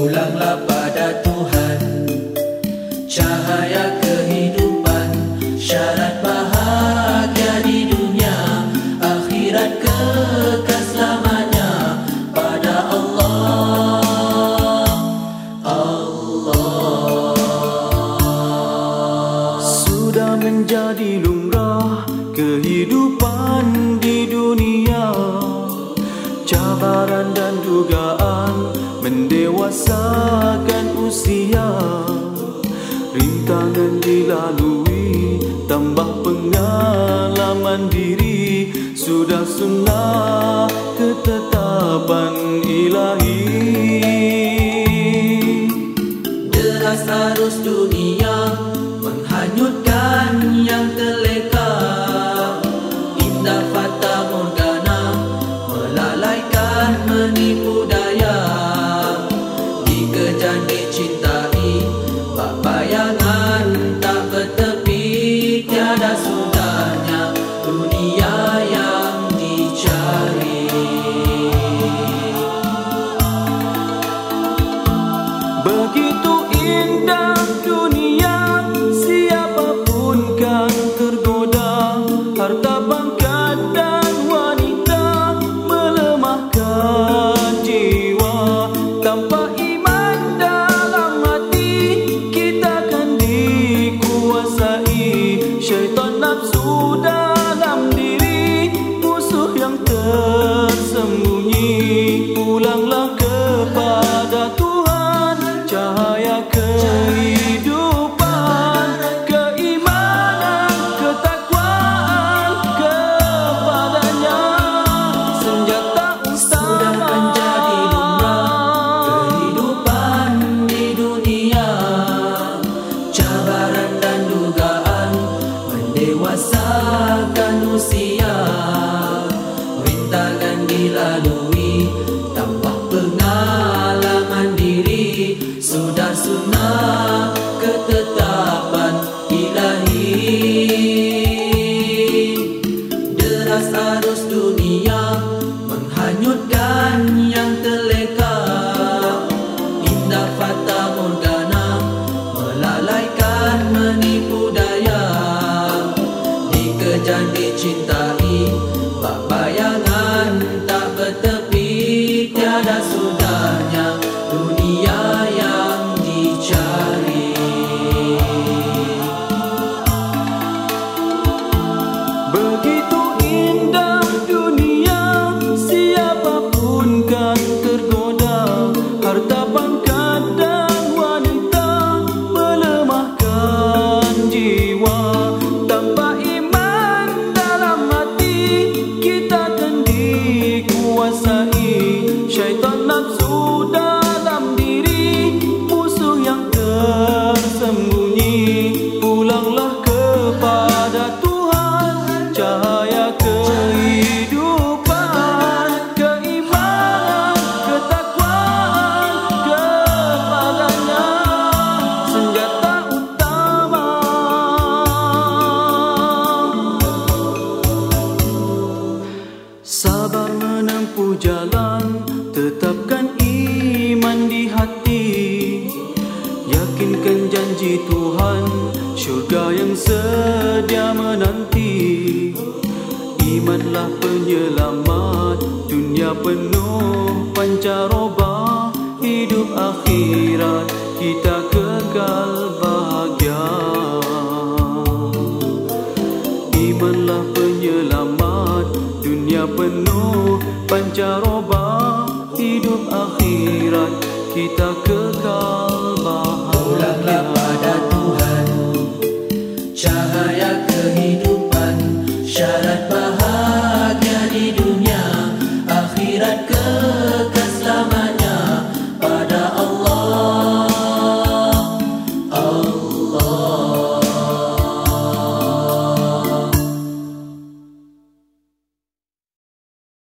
Pulanglah pada Tuhan, cahaya kehidupan, syarat bahagia di dunia, akhirat kekal selamanya pada Allah. Allah sudah menjadi lumrah kehidupan di dunia, cabaran dan dugaan mendewasakan usia, rintangan dilalui, tambah pengalaman diri, sudah sunnah ketetapan ilahi. Deras arus dunia menghanyutkan yang terleka, indah fata morgana melalaikan menipu daya, dikejar dicintai bak bayangan tak bertepi, tiada sudahnya dunia yang dicari. Begitu indah dunia, siapapun kan tergoda, harta pangkat dan wanita melemahkan jiwa, tanpa iman dalam hati kita kan dikuasai syaitan nafsu dalam diri, musuh yang tersembunyi. Pulanglah kepada Tuhan, cahaya kehidupan, keimanan, ketakwaan kepadanya, senjata Sudah menjadi lumrah kehidupan di dunia, cabaran dan dugaan mendewasakan usia, rintangan dilalui, tambah pengalaman diri, sudah sunnah ketetapan ilahi. Deras arus dunia menghanyutkan yang terleka, indah fata morgana melalaikan menipu daya, dikejar dicintai bak bayangan tak bertepi, tiada sudahnya dunia yang dicari. begitu indah dunia, siapapun kan tergoda, harta pangkat dan wanita melemahkan jiwa, tanpa iman dalam hati kita kan dikuasai syaitan nafsu dalam diri, musuh yang tersembunyi. Pulanglah kepada Tuhan, cahaya kehidupan, keimanan, ketakwaan kepadanya, senjata utama. Sabar menempuh jalan, tetapkan iman di hati, yakinkan janji Tuhan, syurga yang sedia menanti. Imanlah penyelamat, dunia penuh pancaroba, hidup akhirat kita kekal bahagia. Imanlah penyelamat, dunia penuh pancaroba, hidup akhirat kita kekal bahagia.